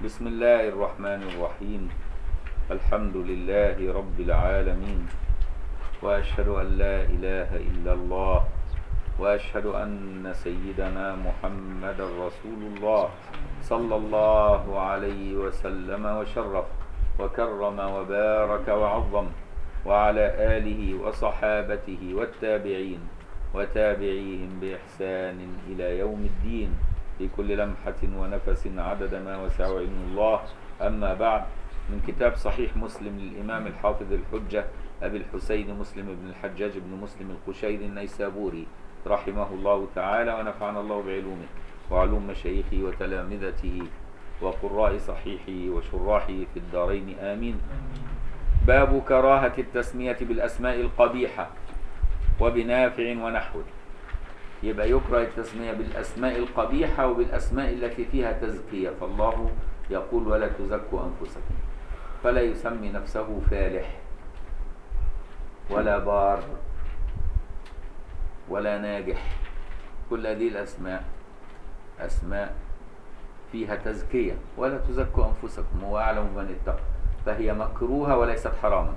بسم الله الرحمن الرحيم. الحمد لله رب العالمين، وأشهد أن لا إله إلا الله، وأشهد أن سيدنا محمد رسول الله صلى الله عليه وسلم وشرف وكرم وبارك وعظم، وعلى آله وصحابته والتابعين وتابعيهم بإحسان إلى يوم الدين، في كل لمحة ونفس عدد ما وسع علم الله. أما بعد، من كتاب صحيح مسلم للإمام الحافظ الحجة أبي الحسين مسلم بن الحجاج بن مسلم القشيري النيسابوري رحمه الله تعالى، ونفعنا الله بعلومه وعلوم مشايخه وتلامذته وقراء صحيحه وشراحه في الدارين آمين. باب كراهة التسمية بالأسماء القبيحة وبنافع ونحوه. يبقى يكره التسمية بالأسماء القبيحة وبالأسماء التي فيها تزكية، فالله يقول ولا تزكوا أنفسكم، فلا يسمي نفسه فالح ولا بار ولا ناجح. كل هذه الأسماء أسماء فيها تزكية. ولا تزكوا أنفسكم هو أعلم من اتقى، فهي مكروهة وليست حراما.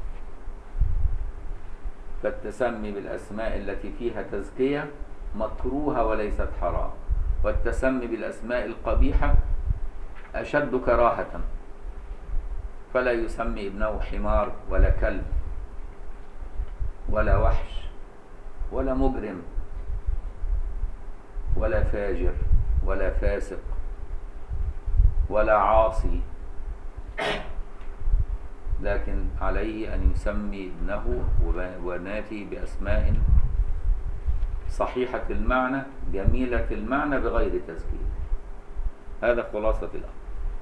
فالتسمي بالأسماء التي فيها تزكية مكروهة وليست حرام، والتسمي بالأسماء القبيحة أشد كراهة. فلا يسمي ابنه حمار ولا كلب ولا وحش ولا مجرم ولا فاجر ولا فاسق ولا عاصي، لكن عليه أن يسمي ابنه وبناته بأسماء صحيحة المعنى جميلة المعنى بغير تزكية. هذا خلاصة الأمر.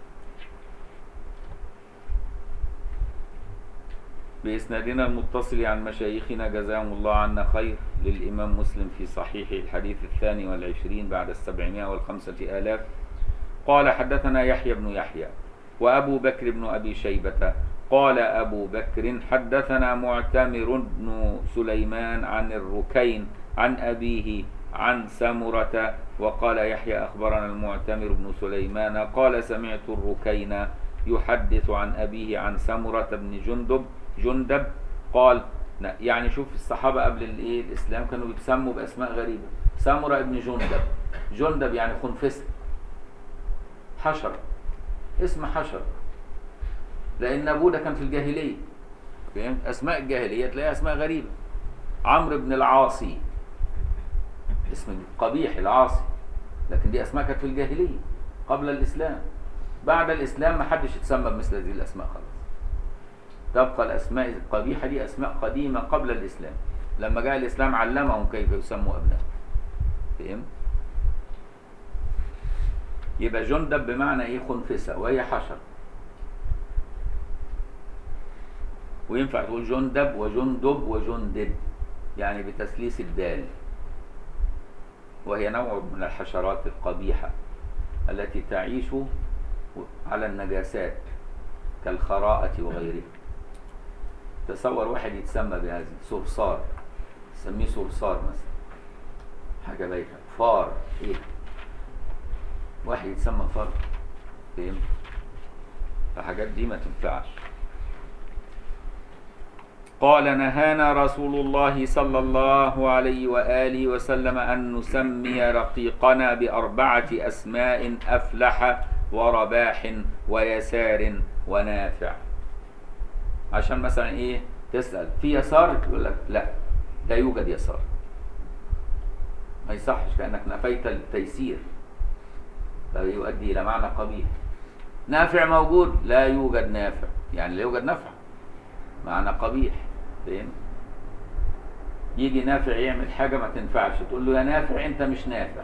بإسنادنا المتصل عن مشايخنا جزاهم الله عنا خير للإمام مسلم في صحيح الحديث 22 بعد 705 قال: حدثنا يحيى بن يحيى وأبو بكر بن أبي شيبة قال أبو بكر: حدثنا معتمر بن سليمان عن الركين عن أبيه عن سمرة. وقال يحيى: أخبرنا المعتمر بن سليمان قال: سمعت الركين يحدث عن أبيه عن سمرة بن جندب قال. يعني شوف الصحابة قبل الإسلام كانوا بيتسموا بأسماء غريبة. سمرة بن جندب يعني خنفسة، حشر، اسم حشر، لأن أبوه ده كان في الجاهلية. فهمت؟ أسماء الجاهلية تلاقي أسماء غريبة. عمرو بن العاصي، اسم قبيح العاصي، لكن دي أسماء كانت في الجاهلية قبل الإسلام. بعد الإسلام ما حدش يتسمى بمثل هذه الأسماء خلاص. تبقى الأسماء القبيحة دي أسماء قديمة قبل الإسلام. لما جاء الإسلام علمهم كيف يسموا أبنائهم. فهمت؟ يبقى جندب بمعنى إيه؟ خنفسة، وهي حشر. وينفع تقول جندب وجندب وجندب، يعني بتثليث الدال، وهي نوع من الحشرات القبيحة التي تعيش على النجاسات كالخراءة وغيرها. تصور واحد يتسمى بهذه، صرصار، تسميه صرصار مثلا، حاجة بايخة. فار، ايه؟ واحد يتسمى فار. فهمت؟ فالحاجات دي ما تنفعش. قال: نهانا رسول الله صلى الله عليه وآله وسلم أن نسمي رقيقنا ب4 أسماء: أفلح ورباح ويسار ونافع. عشان مثلا ايه؟ تسأل في يسار، يقول لك لا يوجد يسار. ما يصحش، كأنك نفيت التيسير، فيؤدي إلى معنى قبيح. نافع موجود، لا يوجد نافع، يعني لا يوجد نفع، معنى قبيح. فين؟ يجي نافع يعمل حاجة ما تنفعش، تقول له يا نافع أنت مش نافع،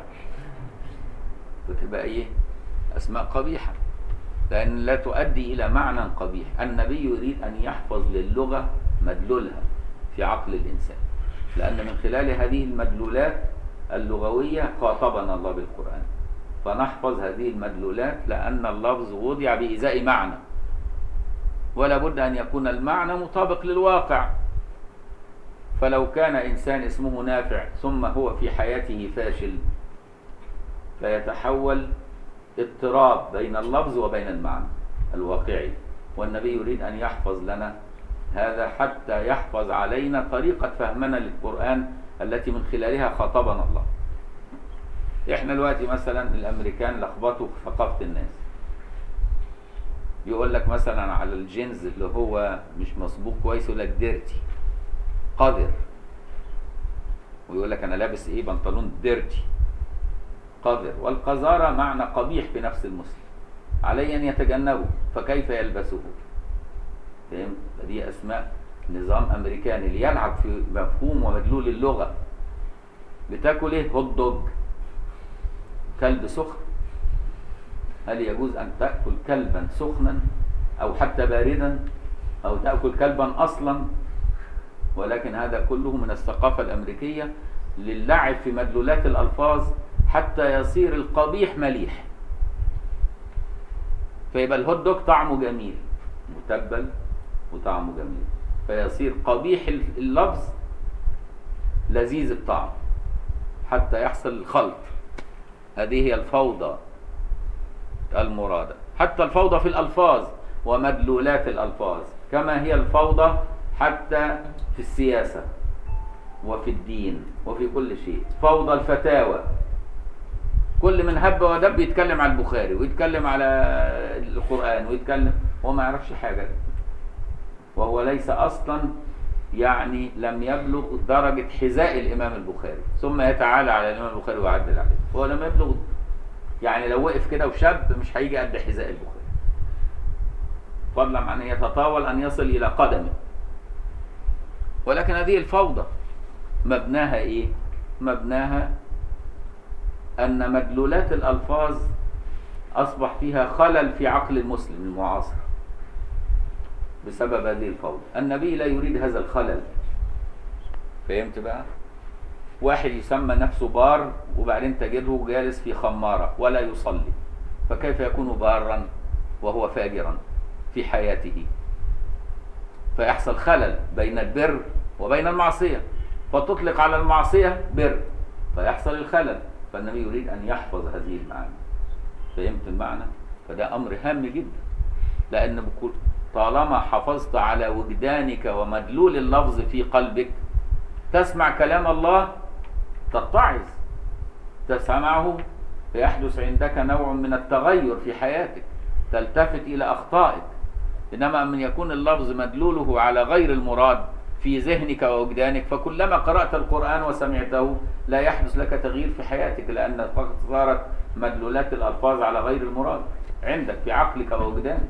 فتبقى إيه؟ أسماء قبيحة، لأن لا تؤدي إلى معنى قبيح. النبي يريد أن يحفظ للغة مدلولها في عقل الإنسان، لأن من خلال هذه المدلولات اللغوية خاطبنا الله بالقرآن، فنحفظ هذه المدلولات، لأن اللفظ وضع بإزاء معنى، ولا بد أن يكون المعنى مطابق للواقع. فلو كان إنسان اسمه نافع ثم هو في حياته فاشل، فيتحول اضطراب بين اللفظ وبين المعنى الواقعي، والنبي يريد أن يحفظ لنا هذا حتى يحفظ علينا طريقة فهمنا للقرآن التي من خلالها خاطبنا الله. احنا دلوقتي مثلا الامريكان لخبطوا في ثقافة الناس، يقول لك مثلا على الجينز اللي هو مش مسبوق كويس يقول لك ديرتي، قذر، ويقول لك انا لابس ايه بنطلون ديرتي قذر، والقذارة معنى قبيح في نفس المسلم، عليه ان يتجنبه، فكيف يلبسه؟ فهمت؟ دي اسماء نظام امريكاني ليلعب في مفهوم ومدلول اللغة. بتاكل ايه؟ هوت دوج، كلب سخن. هل يجوز ان تأكل كلبا سخنا او حتى باردا او تأكل كلبا اصلا؟ ولكن هذا كله من الثقافة الامريكية للعب في مدلولات الالفاظ حتى يصير القبيح مليح، فيبقى الهوت دوج طعمه جميل متبل وطعمه جميل، فيصير قبيح اللفظ لذيذ الطعم حتى يحصل الخلط. هذه هي الفوضى المرادة، حتى الفوضى في الألفاظ ومدلولات الألفاظ، كما هي الفوضى حتى في السياسة وفي الدين وفي كل شيء. فوضى الفتاوى، كل من هب ودب يتكلم على البخاري ويتكلم على القرآن ويتكلم وهو ما يعرفش حاجة، وهو ليس أصلا يعني لم يبلغ درجة حذاء الإمام البخاري، ثم يتعالى على الإمام البخاري ويعدل عليه. هو لم يبلغ، يعني لو وقف كده وشاب مش هيجي قد حذاء البخاري، فضلا عن أن يتطاول أن يصل إلى قدمه. ولكن هذه الفوضى مبناها إيه؟ مبناها أن مدلولات الألفاظ أصبح فيها خلل في عقل المسلم المعاصر بسبب هذه الفوضى. النبي لا يريد هذا الخلل. فهمت بقى؟ واحد يسمى نفسه بار وبعدين تجده جالس في خمارة ولا يصلي، فكيف يكون بارا وهو فاجرا في حياته؟ فيحصل خلل بين البر وبين المعصية، فتطلق على المعصية بر فيحصل الخلل. فالنبي يريد أن يحفظ هذه المعاني. فهمت المعنى؟ فده أمر هام جدا، لأن طالما حافظت على وجدانك ومدلول اللفظ في قلبك تسمع كلام الله تتعظ، تسمعه فيحدث عندك نوع من التغير في حياتك، تلتفت إلى أخطائك. إنما من يكون اللفظ مدلوله على غير المراد في ذهنك ووجدانك، فكلما قرأت القرآن وسمعته لا يحدث لك تغيير في حياتك، لأن فقط صارت مدلولات الألفاظ على غير المراد عندك في عقلك ووجدانك.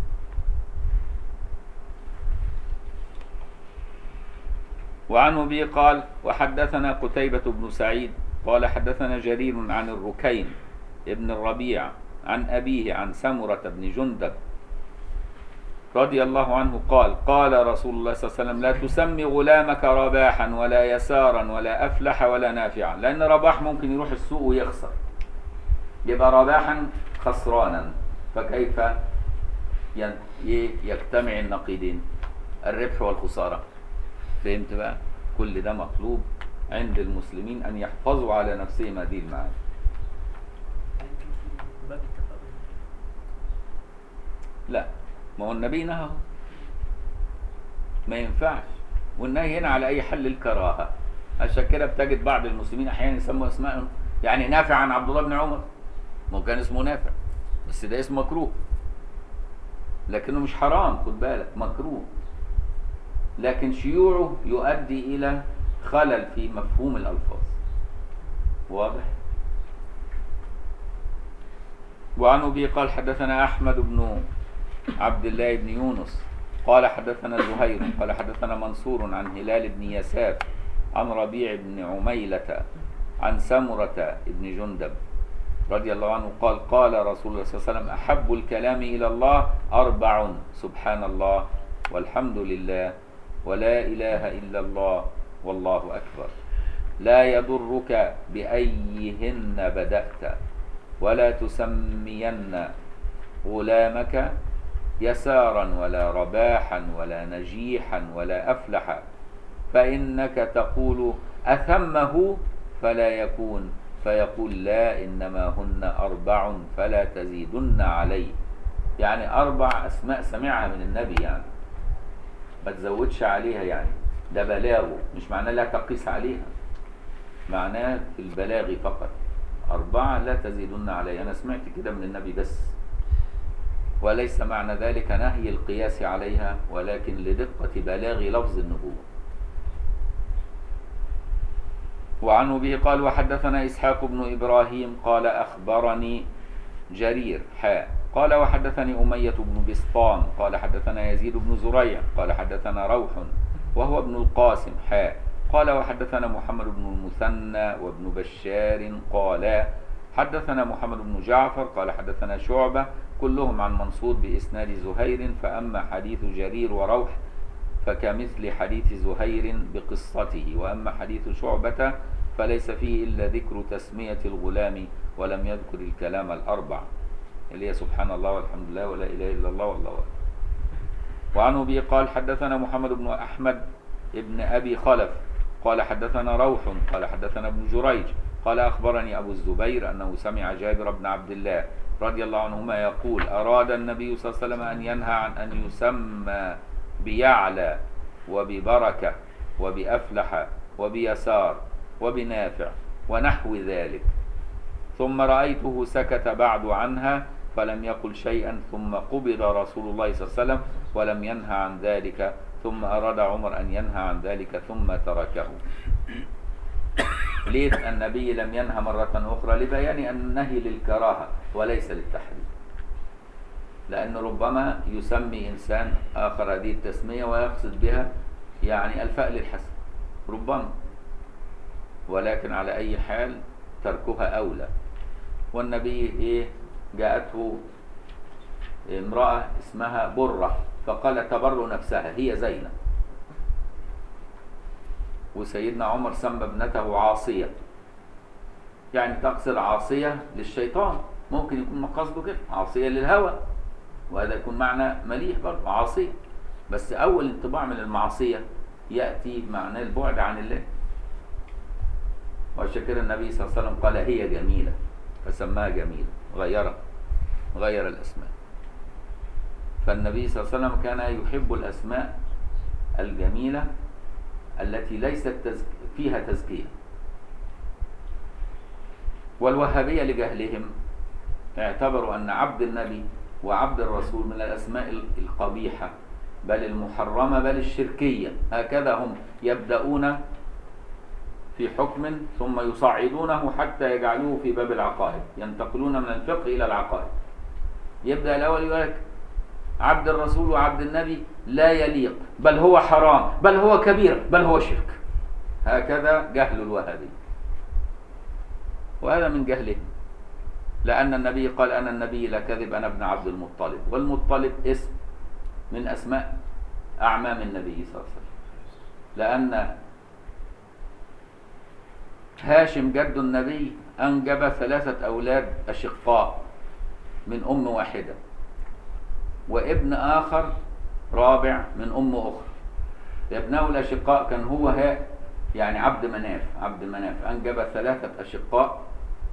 وعن أبي قال وحدثنا قتيبة بن سعيد قال حدثنا جرير عن الركين ابن الربيع عن أبيه عن سمرة بن جندب رضي الله عنه قال قال رسول الله صلى الله عليه وسلم لا تسمي غلامك رباحا ولا يسارا ولا أفلح ولا نافعا، لأن رباح ممكن يروح السوق ويخسر، يبقى رباحا خسرانا، فكيف يجتمع النقيضين الربح والخسارة؟ فهمت بقى؟ كل ده مطلوب عند المسلمين أن يحفظوا على نفسهم هذه المعاني. لا، ما هو النبي نهى، ما ينفعش، والنهي هنا على أي حل الكراهة. عشان كده بتجد بعض المسلمين أحيانا يسموا أسماء، يعني نافع عن عبد الله بن عمر، ما هو كان اسمه نافع بس ده اسم مكروه، لكنه مش حرام، خد بالك، مكروه، لكن شيوعه يؤدي إلى خلل في مفهوم الألفاظ. واضح؟ وعن أبي قال حدثنا أحمد بن عبد الله بن يونس قال حدثنا زهير قال حدثنا منصور عن هلال بن يساف عن ربيع بن عميلة عن سمرة بن جندب رضي الله عنه قال قال رسول الله صلى الله عليه وسلم أحب الكلام إلى الله 4: سبحان الله والحمد لله ولا إله إلا الله والله أكبر، لا يضرك بأيهن بدأت، ولا تسمين غلامك يسارا ولا رباحا ولا نجيحا ولا أفلح، فإنك تقول أثمه فلا يكون فيقول لا إنما هن 4 فلا تزيدن علي، يعني 4 أسماء سمعها من النبي، يعني ما تزودش عليها، يعني ده بلاغه، مش معناه لا تقيس عليها، معناه في البلاغ فقط. 4 لا تزيدن علي، أنا سمعت كده من النبي بس، وليس معنى ذلك نهي القياس عليها، ولكن لدقة بلاغ لفظ النبوة. وعنه به قال وحدثنا إسحاق بن إبراهيم قال أخبرني جرير قال وحدثني أمية بن بسطام قال حدثنا يزيد بن زريع قال حدثنا روح وهو ابن القاسم قال وحدثنا محمد بن المثنى وابن بشار قال حدثنا محمد بن جعفر قال حدثنا شعبة كلهم عن منصور بإسناد زهير، فأما حديث جرير وروح فكمثل حديث زهير بقصته، وأما حديث شعبة فليس فيه إلا ذكر تسمية الغلام ولم يذكر الكلام الأربع اللي هي سبحان الله والحمد لله ولا إله إلا الله والله أكبر. وعنه به قال حدثنا محمد بن أحمد ابن أبي خلف قال حدثنا روح قال حدثنا ابن جريج قال أخبرني أبو الزبير أنه سمع جابر بن عبد الله رضي الله عنهما يقول أراد النبي صلى الله عليه وسلم أن ينهى عن أن يسمى بيعلى وببركة وبأفلح وبيسار وبنافع ونحو ذلك، ثم رأيته سكت بعد عنها فلم يقل شيئا، ثم قبض رسول الله صلى الله عليه وسلم ولم ينهى عن ذلك، ثم أراد عمر أن ينهى عن ذلك ثم تركه. ليه النبي لم ينهى مرة أخرى؟ لبيان أن النهي للكراهة وليس للتحريم، لأن ربما يسمي إنسان آخر هذه التسمية ويقصد بها يعني الفأل الحسن ربما، ولكن على أي حال تركها أولى. والنبي جاءته امرأة اسمها برة فقال تبر نفسها هي زينب، وسيدنا عمر سمى ابنته عاصية، يعني تقصد عاصية للشيطان، ممكن يكون مقصده كده عاصية للهوى، وهذا يكون معنى مليح برضه عاصية، بس أول انطباع من المعصية يأتي معنى البعد عن الله. وعشان كده النبي صلى الله عليه وسلم قال هي جميلة فسماها جميلة، غير الأسماء. فالنبي صلى الله عليه وسلم كان يحب الأسماء الجميلة التي ليست فيها تزكية. والوهابية لجهلهم اعتبروا أن عبد النبي وعبد الرسول من الأسماء القبيحة بل المحرمة بل الشركية، هكذا هم يبدأون في حكم ثم يصعدونه حتى يجعلوه في باب العقائد، ينتقلون من الفقه إلى العقائد. يبدأ الأول يقول لك عبد الرسول وعبد النبي لا يليق، بل هو حرام، بل هو كبير، بل هو شرك. هكذا جهل الوهابي، وهذا من جهلهم، لأن النبي قال أنا النبي لا كذب أنا ابن عبد المطلب، والمطلب اسم من أسماء أعمام النبي صلى الله عليه وسلم، لأن هاشم جد النبي أنجب 3 أولاد أشقاء من أم واحدة، وابن آخر رابع من أم أخرى. ابنه الأشقاء كان هو يعني عبد مناف أنجب 3 أشقاء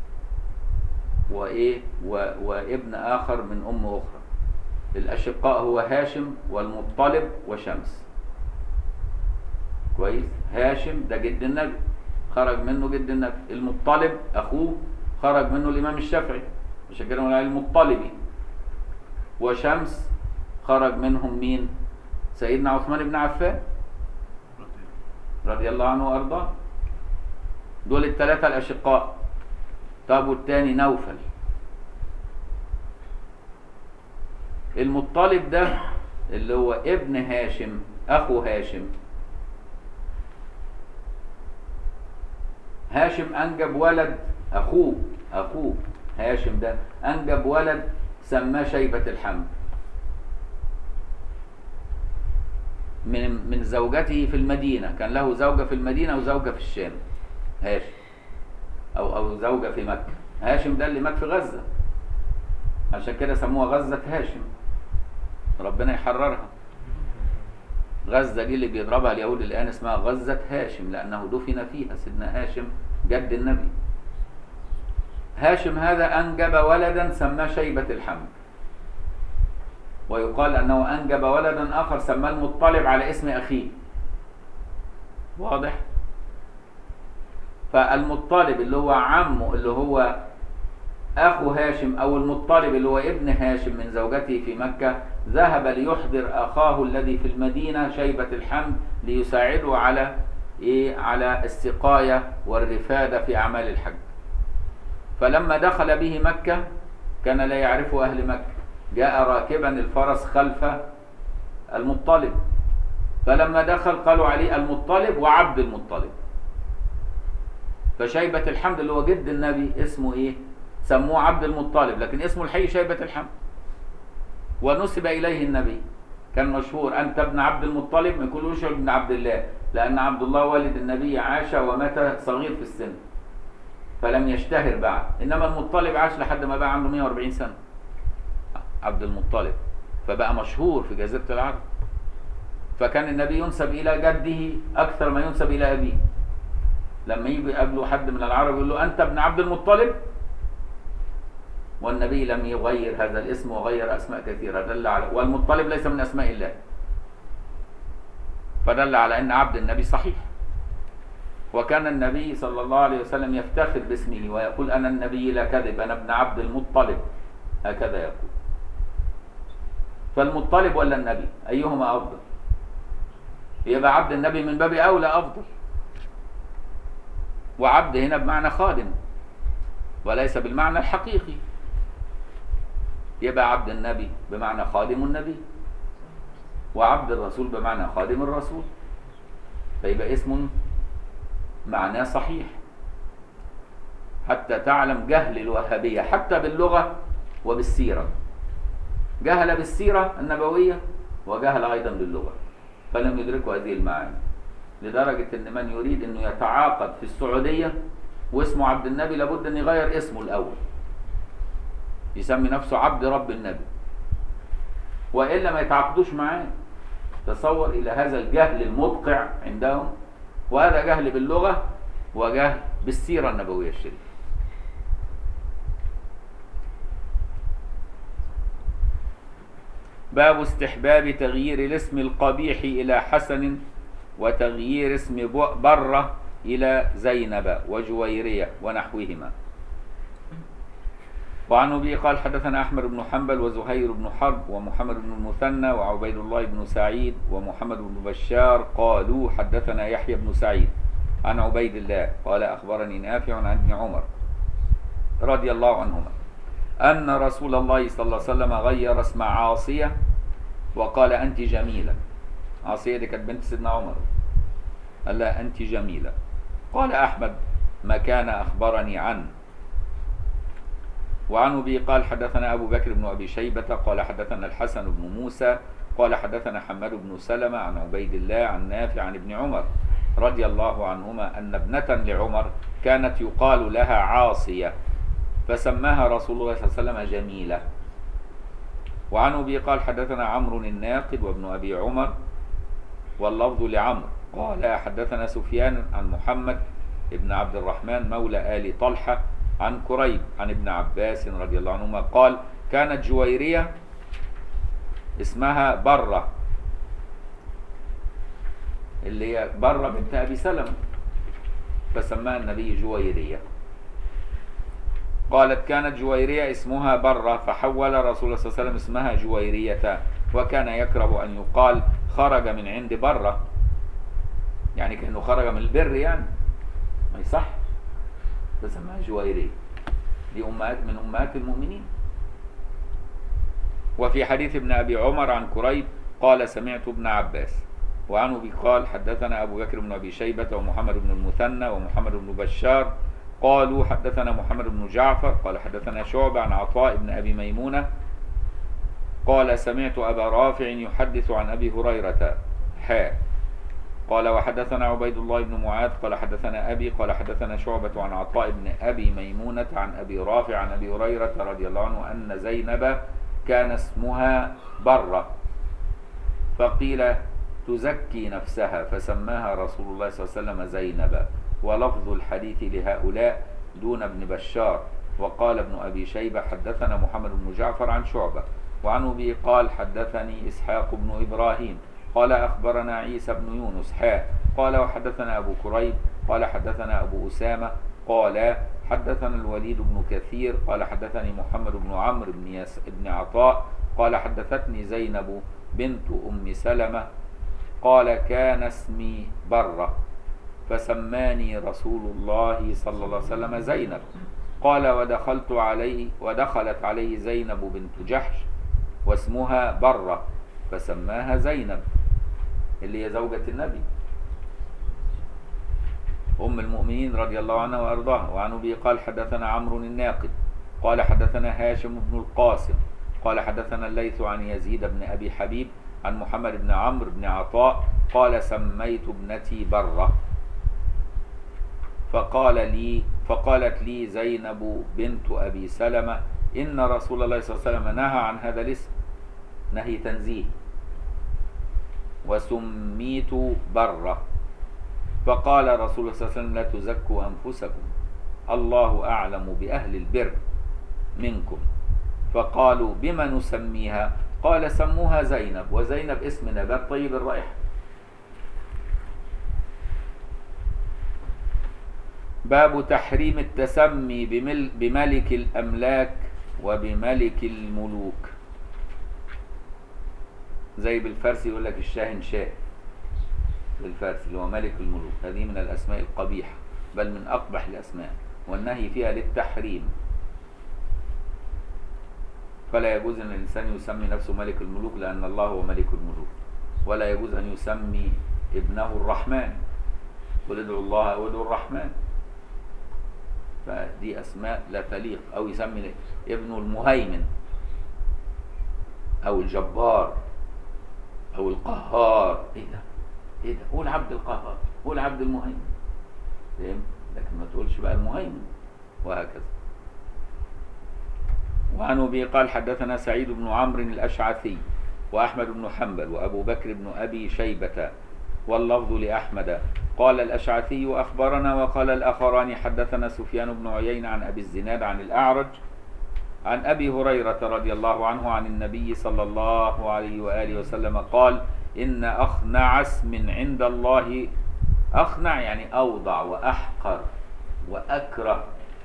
وابن آخر من أم أخرى. الأشقاء هو هاشم والمطلب وشمس. كويس؟ هاشم ده جد النبي خرج منه جد النبي، المطلب أخوه خرج منه الإمام الشافعي عشان كده عليه المطلبي، وشمس خرج منهم مين؟ سيدنا عثمان بن عفان رضي الله عنه وأرضاه. دول ال3 الأشقاء. طب والتاني نوفل. المطلب ده اللي هو ابن هاشم أخو هاشم، هاشم أنجب ولد، أخوه هاشم ده أنجب ولد سماه شيبة الحمد من زوجته في المدينة، كان له زوجة في المدينة وزوجة في الشام، هاشم أو زوجة في مكة. هاشم ده اللي مات في غزة، عشان كده سموها غزة هاشم، ربنا يحررها. غزة دي اللي بيضربها اليهود الآن اسمها غزة هاشم، لأنه دفن فيها سيدنا هاشم جد النبي. هاشم هذا أنجب ولدا سماه شيبة الحمد، ويقال أنه أنجب ولدا آخر سماه المطلب على اسم أخيه. واضح؟ فالمطلب اللي هو عمه اللي هو أخو هاشم، أو المطلب اللي هو ابن هاشم من زوجته في مكة، ذهب ليحضر أخاه الذي في المدينة شيبة الحمد ليساعده على على السقاية والرفادة في أعمال الحج. فلما دخل به مكة كان لا يعرفه أهل مكة، جاء راكبا الفرس خلف المطلب، فلما دخل قالوا عليه المطلب وعبد المطلب. فشيبة الحمد اللي هو جد النبي اسمه ايه؟ سموه عبد المطلب، لكن اسمه الحقيقي شيبة الحمد، ونسب إليه النبي. كان مشهور أنت ابن عبد المطلب، ما يقولوش ابن عبد الله، لأن عبد الله والد النبي عاش ومات صغير في السن فلم يشتهر بعد، إنما المطلب عاش لحد ما بقى عنده 140 سنة عبد المطلب، فبقى مشهور في جزيرة العرب. فكان النبي ينسب إلى جده أكثر ما ينسب إلى أبيه. لما يجي يقابله حد من العرب يقول له أنت ابن عبد المطلب، والنبي لم يغير هذا الاسم وغير أسماء كثيرة، دل على، والمطلب ليس من أسماء الله، فدل على أن عبد النبي صحيح. وكان النبي صلى الله عليه وسلم يفتخر باسمه ويقول أنا النبي لا كذب، أنا ابن عبد المطلب، هكذا يقول. فالمطلب ولا النبي أيهما أفضل؟ يبقى عبد النبي من باب أولى أفضل، وعبد هنا بمعنى خادم وليس بالمعنى الحقيقي، يبقى عبد النبي بمعنى خادم النبي، وعبد الرسول بمعنى خادم الرسول، فيبقى اسم معناه صحيح. حتى تعلم جهل الوهابية حتى باللغة وبالسيرة، جهل بالسيرة النبوية وجهل أيضا باللغة، فلم يدركوا هذه المعاني، لدرجة أن من يريد أنه يتعاقد في السعودية واسمه عبد النبي لابد أن يغير اسمه الأول، يسمي نفسه عبد رب النبي، وإلا ما يتعاقدوش معاه. تصور إلى هذا الجهل المدقع عندهم، وهذا جهل باللغة وجهل بالسيرة النبوية الشريفة. باب استحباب تغيير الاسم القبيح إلى حسن، وتغيير اسم برة إلى زينب وجويرية ونحوهما. وعن أبي قال حدثنا أحمد بن حنبل وزهير بن حرب ومحمد بن المثنى وعبيد الله بن سعيد ومحمد بن بشار قالوا حدثنا يحيى بن سعيد عن عبيد الله قال أخبرني نافع عن ابن عمر رضي الله عنهما أن رسول الله صلى الله عليه وسلم غير اسم عاصية وقال أنت جميلة. عاصية دي كانت بنت سيدنا عمر، قال لها أنت جميلة. قال أحمد ما كان أخبرني عنه. وعن أبي قال حدثنا أبو بكر بن أبي شيبة قال حدثنا الحسن بن موسى قال حدثنا حماد بن سلمة عن عبيد الله عن نافع عن ابن عمر رضي الله عنهما أن ابنة لعمر كانت يقال لها عاصية فسماها رسول الله صلى الله عليه وسلم جميلة. وعن أبي قال حدثنا عمرو الناقد وابن أبي عمر واللفظ لعمرو قال حدثنا سفيان عن محمد ابن عبد الرحمن مولى آل طلحة عن كريب عن ابن عباس رضي الله عنهما قال كانت جويرية اسمها برة، اللي هي برة بنت أبي سلمة، فسماها النبي جويرية. قالت كانت جويرية اسمها برة فحول رسول الله صلى الله عليه وسلم اسمها جويرية، وكان يكره أن يقال خرج من عند برة، يعني كأنه خرج من البر، يعني ما يصح، فسماها جويرية. دي أمهات من أمهات المؤمنين. وفي حديث ابن أبي عمر عن كريب قال سمعت ابن عباس. وعن أبي قال حدثنا أبو بكر بن أبي شيبة ومحمد بن المثنى ومحمد بن بشار قالوا حدثنا محمد بن جعفر قال حدثنا شعبة عن عطاء بن أبي ميمونة قال سمعت أبا رافع يحدث عن أبي هريرة قال وحدثنا عبيد الله بن معاذ قال حدثنا أبي قال حدثنا شعبة عن عطاء بن أبي ميمونة عن أبي رافع عن أبي هريرة رضي الله عنه أن زينب كان اسمها برة فقيل تزكي نفسها فسماها رسول الله صلى الله عليه وسلم زينب. ولفظ الحديث لهؤلاء دون ابن بشار وقال ابن أبي شيبة حدثنا محمد بن جعفر عن شعبة وعن أبي قال حدثني إسحاق بن إبراهيم قال أخبرنا عيسى بن يونس قال وحدثنا أبو كريب قال حدثنا أبو أسامة قال حدثنا الوليد بن كثير قال حدثني محمد بن عمرو بن عطاء قال حدثتني زينب بنت أم سلمة قال كان اسمي برة فسماني رسول الله صلى الله عليه وسلم زينب قال ودخلت عليه زينب بنت جحش واسمها برة فسماها زينب اللي هي زوجة النبي أم المؤمنين رضي الله عنها وأرضاها. وعن أبي قال حدثنا عمرو الناقد قال حدثنا هاشم بن القاسم قال حدثنا الليث عن يزيد بن أبي حبيب عن محمد بن عمرو بن عطاء قال سميت ابنتي برة فقالت لي زينب بنت أبي سلمة إن رسول الله صلى الله عليه وسلم نهى عن هذا الاسم نهي تنزيه وسميت برة فقال رسول الله صلى الله عليه وسلم لا تزكوا أنفسكم الله أعلم بأهل البر منكم فقالوا بما نسميها قال سموها زينب وزينب اسم نبات طيب الرائحة. باب تحريم التسمي بملك الأملاك وبملك الملوك. زي بالفارس يقول لك الشاهن شاه بالفارس اللي هو ملك الملوك، هذه من الأسماء القبيحة بل من أقبح الأسماء والنهي فيها للتحريم. فلا يجوز أن الإنسان يسمي نفسه ملك الملوك لأن الله هو ملك الملوك، ولا يجوز أن يسمي ابنه الرحمن قل ادعوا الله أو ادعوا الرحمن، فدي أسماء لا تليق. أو يسمي ابنه المهيمن أو الجبار أو القهار. إيه ده؟ قول عبد القهار، قول عبد المهيمن، فاهم؟ لكن ما تقولش بقى المهيمن، وهكذا. وعن أبي قال حدثنا سعيد بن عمرو الأشعثي وأحمد بن حنبل وأبو بكر بن أبي شيبة واللفظ لأحمد قال الأشعثي أخبرنا وقال الآخران حدثنا سفيان بن عيينة عن أبي الزناد عن الأعرج عن أبي هريرة رضي الله عنه عن النبي صلى الله عليه وآله وسلم قال إن أخنع اسم عند الله، أخنع يعني أوضع وأحقر وأكره،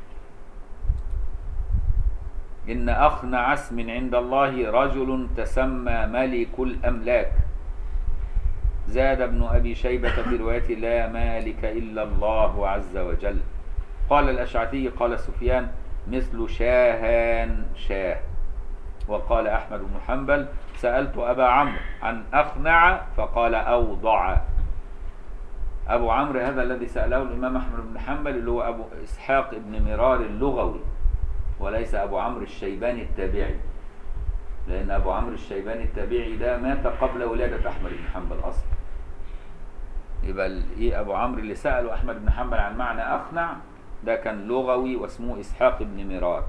إن أخنع اسم عند الله رجل تسمى ملك الأملاك. زاد ابن أبي شيبة في رواية لا مالك إلا الله عز وجل. قال الأشعثي قال سفيان مثل شاهان شاه. وقال أحمد بن حنبل سألت أبا عمرو عن أخنع فقال أوضع. أبو عمرو هذا الذي سأله الإمام أحمد بن حنبل اللي هو أبو إسحاق بن مرار اللغوي، وليس أبو عمرو الشيباني التابعي، لأن أبو عمرو الشيباني التابعي ده مات قبل ولادة أحمد بن حنبل أصلا. يبقى إيه أبو عمرو اللي سأله أحمد بن حنبل عن معنى أخنع ده كان لغوي واسمه إسحاق بن مرار.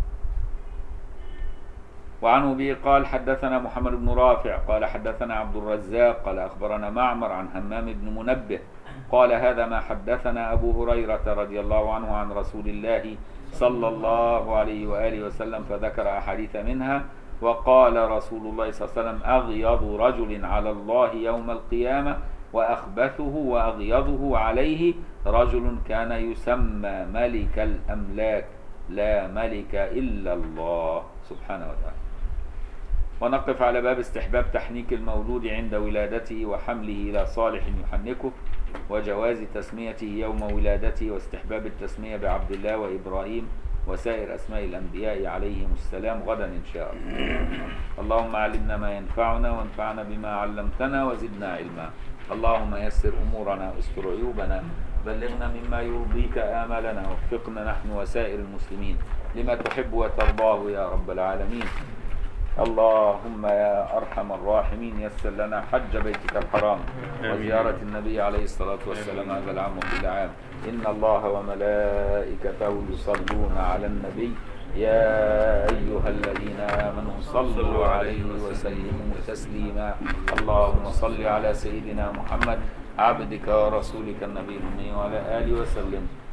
وعن أبي قال حدثنا محمد بن رافع قال حدثنا عبد الرزاق قال أخبرنا معمر عن همام بن منبه قال هذا ما حدثنا أبو هريرة رضي الله عنه عن رسول الله صلى الله عليه وآله وسلم فذكر أحاديث منها. وقال رسول الله صلى الله عليه وسلم أغيض رجل على الله يوم القيامة وأخبثه وأغيضه عليه رجل كان يسمى ملك الأملاك لا ملك إلا الله سبحانه وتعالى. ونقف على باب استحباب تحنيك المولود عند ولادته وحمله إلى صالح يحنكه، وجواز تسميته يوم ولادته، واستحباب التسمية بعبد الله وإبراهيم وسائر أسماء الأنبياء عليهم السلام غدا إن شاء الله. اللهم علمنا ما ينفعنا وانفعنا بما علمتنا وزدنا علما. اللهم يسر أمورنا واستر عيوبنا، بلغنا مما يرضيك آمالنا، وفقنا نحن وسائر المسلمين لما تحب وترضاه يا رب العالمين. اللهم يا أرحم الراحمين يسر لنا حج بيتك الحرام وزيارة النبي عليه الصلاة والسلام هذا العام وكل عام. إن الله وملائكته يصلون على النبي يا أيها الذين آمنوا صلوا عليه وسلموا تسليما. اللهم صل على سيدنا محمد عبدك ورسولك النبي الأمي وعلى آله وسلم.